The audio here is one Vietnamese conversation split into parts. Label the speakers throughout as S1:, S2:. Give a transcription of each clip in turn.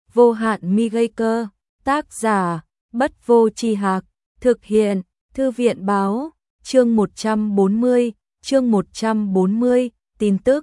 S1: Vô hạn mi gây cơ, tác giả, Bất Vô Tri Hạc, thực hiện, Thư viện báo, chương 140, tin tức.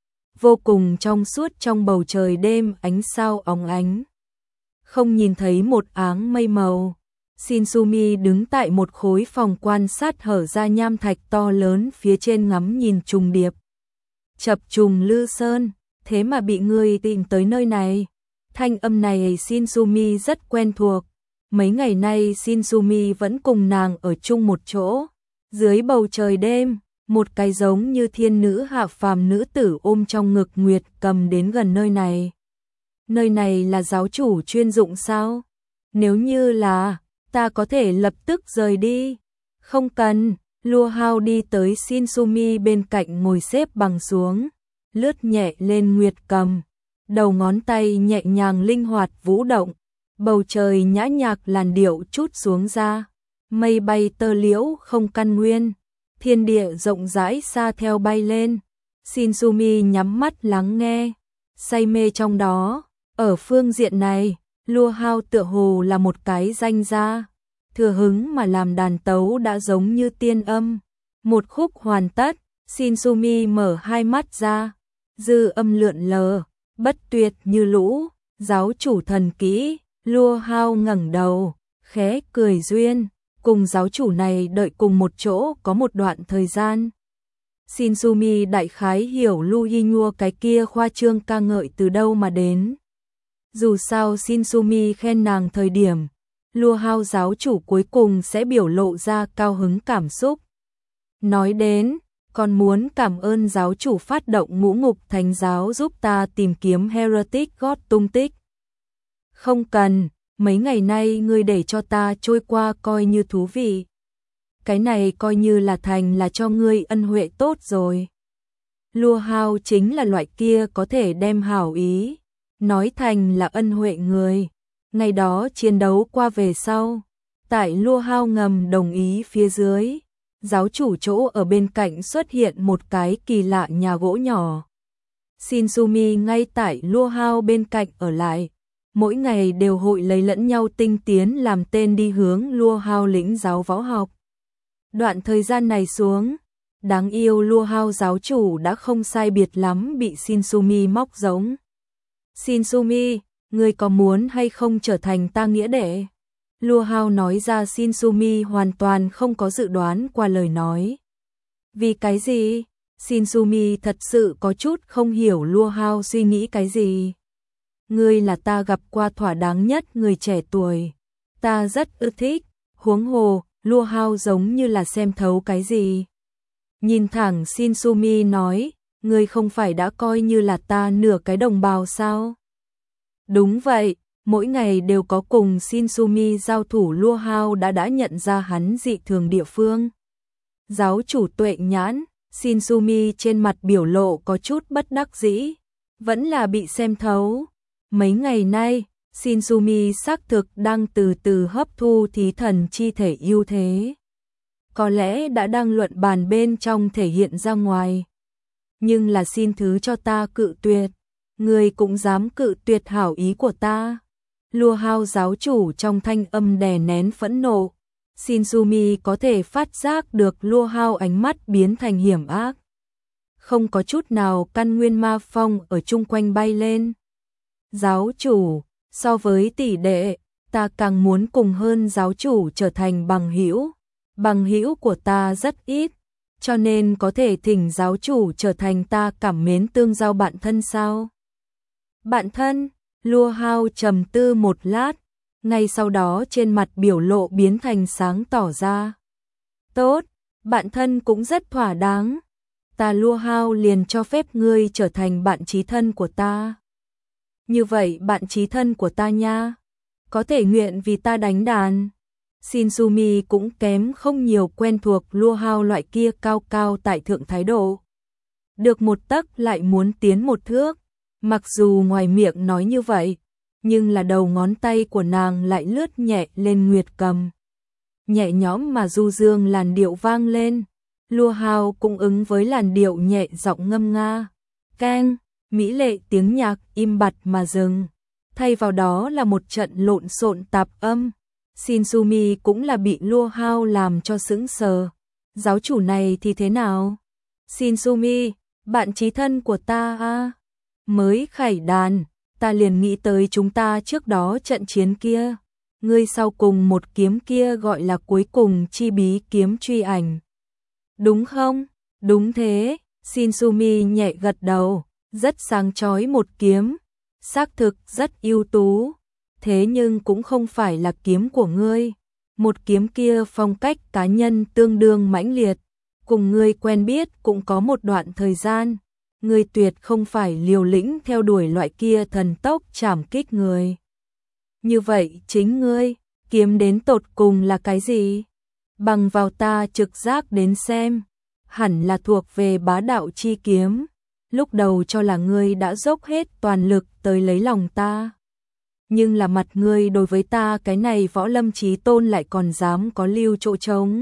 S1: Vô cùng trong suốt trong bầu trời đêm ánh sao óng ánh. Không nhìn thấy một áng mây màu. Shinsumi đứng tại một khối phòng quan sát hở ra nham thạch to lớn phía trên ngắm nhìn trùng điệp. Chập trùng Lư Sơn, thế mà bị người tìm tới nơi này. Thanh âm này Shinsumi rất quen thuộc. Mấy ngày nay Shinsumi vẫn cùng nàng ở chung một chỗ. Dưới bầu trời đêm, một cái giống như thiên nữ hạ phàm nữ tử ôm trong ngực Nguyệt Cầm đến gần nơi này. Nơi này là giáo chủ chuyên dụng sao? Nếu như là, ta có thể lập tức rời đi. Không cần, Lua Hao đi tới Shinsumi bên cạnh ngồi xếp bằng xuống, lướt nhẹ lên Nguyệt Cầm. Đầu ngón tay nhẹ nhàng linh hoạt vũ động, bầu trời nhã nhạc làn điệu chút xuống ra, mây bay tơ liễu không căn nguyên, thiên địa rộng rãi xa theo bay lên. Shinsumi nhắm mắt lắng nghe, say mê trong đó. Ở phương diện này, Lua Hao tựa hồ là một cái danh gia, thừa hứng mà làm đàn tấu đã giống như tiên âm. Một khúc hoàn tất, Shinsumi mở hai mắt ra, dư âm lượn lờ, bất tuyệt như lũ, giáo chủ thần kỹ. Lua Hao ngẩng đầu, khẽ cười duyên, cùng giáo chủ này đợi cùng một chỗ có một đoạn thời gian. Shinsumi đại khái hiểu Lu Yinhua cái kia khoa trương ca ngợi từ đâu mà đến. Dù sao Shinsumi khen nàng thời điểm, Lua Hao giáo chủ cuối cùng sẽ biểu lộ ra cao hứng cảm xúc. Nói đến, còn muốn cảm ơn giáo chủ phát động Ngũ Ngục Thánh giáo giúp ta tìm kiếm Heretic God tung tích. Không cần, mấy ngày nay ngươi để cho ta trôi qua coi như thú vị. Cái này coi như là thành là cho ngươi ân huệ tốt rồi. Lua Hao chính là loại kia có thể đem hảo ý nói thành là ân huệ người. Ngày đó chiến đấu qua về sau, tại Lua Hao ngầm đồng ý phía dưới, giáo chủ chỗ ở bên cạnh xuất hiện một cái kỳ lạ nhà gỗ nhỏ. Shinsumi ngay tại Lua Hao bên cạnh ở lại, mỗi ngày đều hội lấy lẫn nhau tinh tiến làm tên đi hướng Lua Hao lĩnh giáo võ học. Đoạn thời gian này xuống, đáng yêu Lua Hao giáo chủ đã không sai biệt lắm bị Shinsumi móc giống. Shinsumi, ngươi có muốn hay không trở thành ta nghĩa đệ? Lua Hao nói ra Shinsumi hoàn toàn không có dự đoán qua lời nói. Vì cái gì? Shinsumi thật sự có chút không hiểu Lua Hao suy nghĩ cái gì. Ngươi là ta gặp qua thỏa đáng nhất người trẻ tuổi. Ta rất ưa thích, huống hồ, Lua Hao giống như là xem thấu cái gì. Nhìn thẳng Shinsumi nói, ngươi không phải đã coi như là ta nửa cái đồng bào sao? Đúng vậy, mỗi ngày đều có cùng Shinsumi giao thủ. Lua Hao đã nhận ra hắn dị thường địa phương. Giáo chủ tuệ nhãn, Shinsumi trên mặt biểu lộ có chút bất đắc dĩ, vẫn là bị xem thấu. Mấy ngày nay, Shinsumi xác thực đang từ từ hấp thu thí thần chi thể ưu thế. Có lẽ đã đang luận bàn bên trong thể hiện ra ngoài. Nhưng là xin thứ cho ta cự tuyệt. Người cũng dám cự tuyệt hảo ý của ta. Lua Hao giáo chủ trong thanh âm đè nén phẫn nộ. Shinsumi có thể phát giác được Lua Hao ánh mắt biến thành hiểm ác. Không có chút nào căn nguyên ma phong ở chung quanh bay lên. Giáo chủ, so với tỷ đệ, ta càng muốn cùng hơn giáo chủ trở thành bằng hữu. Bằng hữu của ta rất ít, cho nên có thể thỉnh giáo chủ trở thành ta cảm mến tương giao bạn thân sao? Bạn thân? Lua Hao trầm tư một lát, ngay sau đó trên mặt biểu lộ biến thành sáng tỏ ra. Tốt, bạn thân cũng rất thỏa đáng. Ta Lua Hao liền cho phép ngươi trở thành bạn chí thân của ta. Như vậy bạn chí thân của ta nha, có thể nguyện vì ta đánh đàn. Shinsumi cũng kém không nhiều quen thuộc Lua Hao loại kia cao cao tại thượng thái độ. Được một tấc lại muốn tiến một thước. Mặc dù ngoài miệng nói như vậy, nhưng là đầu ngón tay của nàng lại lướt nhẹ lên Nguyệt Cầm. Nhẹ nhõm mà du dương làn điệu vang lên. Lua Hao cũng ứng với làn điệu nhẹ giọng ngâm nga. Keng, mỹ lệ tiếng nhạc im bặt mà dừng. thay vào đó là một trận lộn xộn tạp âm. Shinsumi cũng là bị Lua Hao làm cho sững sờ. Giáo chủ này thì thế nào? Shinsumi, bạn chí thân của ta à? Mới khải đàn, ta liền nghĩ tới chúng ta trước đó trận chiến kia. Ngươi sau cùng một kiếm kia gọi là cuối cùng chi bí kiếm truy ảnh. Đúng không? Đúng thế, Shinsumi nhẹ gật đầu, rất sáng chói một kiếm, xác thực rất ưu tú, thế nhưng cũng không phải là kiếm của ngươi. Một kiếm kia phong cách cá nhân tương đương mãnh liệt, cùng ngươi quen biết cũng có một đoạn thời gian, ngươi tuyệt không phải liều lĩnh theo đuổi loại kia thần tốc chảm kích người. Như vậy chính ngươi, kiếm đến tột cùng là cái gì? Bằng vào ta trực giác đến xem, hẳn là thuộc về bá đạo chi kiếm. Lúc đầu cho là ngươi đã dốc hết toàn lực tới lấy lòng ta. Nhưng là mặt ngươi đối với ta cái này võ lâm chí tôn lại còn dám có lưu chỗ trống.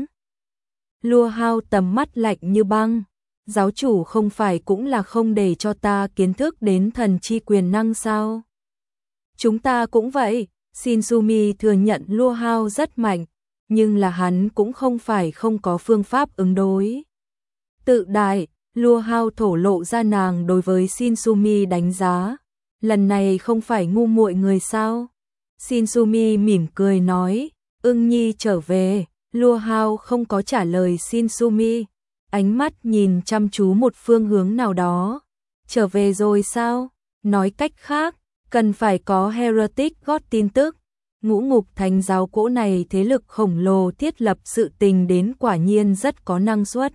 S1: Lua Hao tầm mắt lạnh như băng. Giáo chủ không phải cũng là không để cho ta kiến thức đến thần chi quyền năng sao? Chúng ta cũng vậy. Shinsumi thừa nhận Lua Hao rất mạnh, nhưng là hắn cũng không phải không có phương pháp ứng đối. Tự đại, Lua Hao thổ lộ ra nàng đối với Shinsumi đánh giá. Lần này không phải ngu muội người sao? Shinsumi mỉm cười nói, ưng nhi trở về. Lua Hao không có trả lời Shinsumi, ánh mắt nhìn chăm chú một phương hướng nào đó. Trở về rồi sao? Nói cách khác, cần phải có Heretic gót tin tức. Ngũ ngục thánh giáo cỗ này thế lực khổng lồ thiết lập sự tình đến quả nhiên rất có năng suất.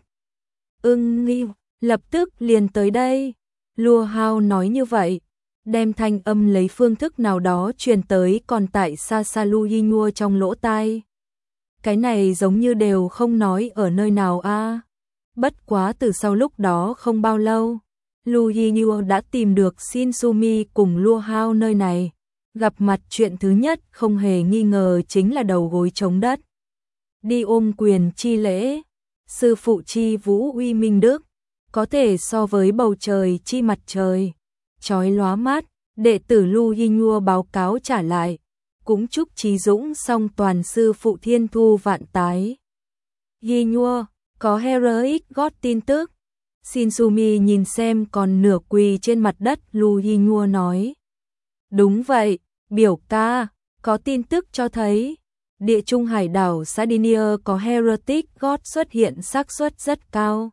S1: Ưng Nghi lập tức liền tới đây. Lua Hao nói như vậy, đem thanh âm lấy phương thức nào đó truyền tới còn tại Sasalu Yinua trong lỗ tai. Cái này giống như đều không nói ở nơi nào a. Bất quá từ sau lúc đó không bao lâu, Lu Yinua đã tìm được Shinsumi cùng Lua Hao nơi này. Gặp mặt chuyện thứ nhất không hề nghi ngờ chính là đầu gối chống đất. Đi ôm quyền chi lễ, sư phụ chi vũ uy minh đức, có thể so với bầu trời chi mặt trời, chói lóa mắt. Đệ tử Lu Yinua báo cáo trả lại, cũng chúc Chí Dũng song toàn sư phụ thiên thu vạn tái. Yinua, có Heroic gót tin tức. Shinsumi nhìn xem còn nửa quỳ trên mặt đất Lu Yinua nói. Đúng vậy, biểu ca, có tin tức cho thấy địa trung hải đảo Sardinia có Heretic gót xuất hiện xác suất rất cao.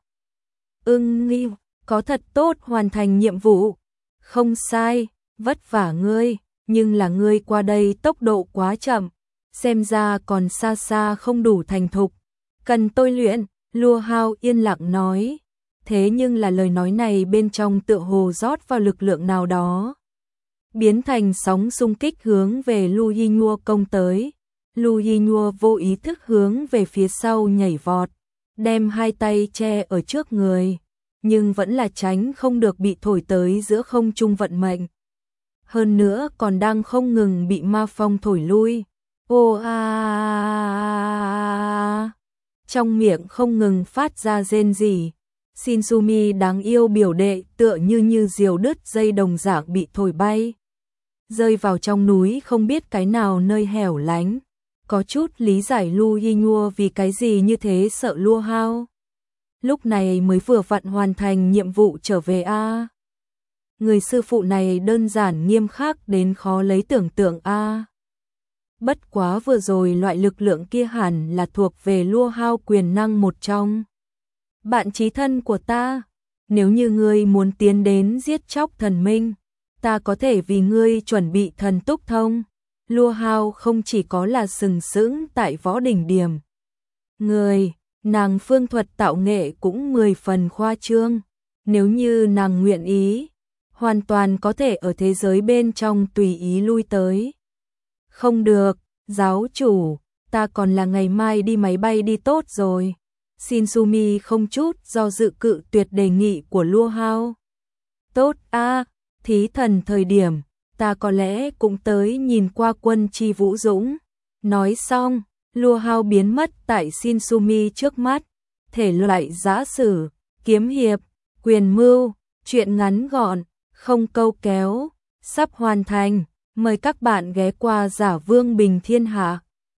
S1: Ưng Nghi, có thật tốt hoàn thành nhiệm vụ. Không sai, vất vả ngươi, nhưng là ngươi qua đây tốc độ quá chậm, xem ra còn xa xa không đủ thành thục, cần tôi luyện. Lua Hao yên lặng nói, thế nhưng là lời nói này bên trong tựa hồ rót vào lực lượng nào đó, biến thành sóng xung kích hướng về Lu Yinua công tới. Lu Yinua vô ý thức hướng về phía sau nhảy vọt, đem hai tay che ở trước người, nhưng vẫn là tránh không được bị thổi tới giữa không trung vận mệnh. Hơn nữa còn đang không ngừng bị ma phong thổi lui. Ô a, trong miệng không ngừng phát ra rên rỉ. Shinsumi đáng yêu biểu đệ tựa như diều đứt dây đồng dạng bị thổi bay, rơi vào trong núi không biết cái nào nơi hẻo lánh. Có chút lý giải Lu Yinua vì cái gì như thế sợ Lua Hao. Lúc này mới vừa vặn hoàn thành nhiệm vụ trở về a. Người sư phụ này đơn giản nghiêm khắc đến khó lấy tưởng tượng a. Bất quá vừa rồi loại lực lượng kia hẳn là thuộc về Lua Hao quyền năng một trong. Bạn chí thân của ta, nếu như ngươi muốn tiến đến giết chóc thần minh, ta có thể vì ngươi chuẩn bị thần túc thông. Lua Hao không chỉ có là sừng sững tại võ đỉnh điểm. Nàng phương thuật tạo nghệ cũng 10 phần khoa trương. Nếu như nàng nguyện ý, hoàn toàn có thể ở thế giới bên trong tùy ý lui tới. Không được, giáo chủ, ta còn là ngày mai đi máy bay đi tốt rồi. Shinsumi không chút do dự cự tuyệt đề nghị của Lua Hao. Tốt a, thí thần thời điểm, ta có lẽ cũng tới nhìn qua quân chi vũ dũng. Nói xong, Lua Hao biến mất tại Shinsumi trước mắt. Thể loại giã sử, kiếm hiệp, quyền mưu, truyện ngắn gọn, không câu kéo, sắp hoàn thành. Mời các bạn ghé qua Giả Vương Bình Thiên Hạ.